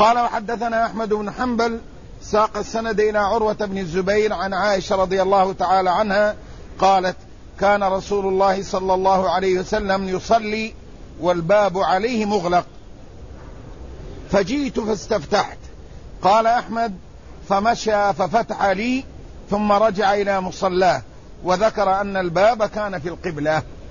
قال وحدثنا أحمد بن حنبل ساق السند إلى عروة بن الزبير عن عائشة رضي الله تعالى عنها قالت كان رسول الله صلى الله عليه وسلم يصلي والباب عليه مغلق فجئت فاستفتحت. قال أحمد فمشى ففتح لي ثم رجع إلى مصلاه وذكر أن الباب كان في القبلة.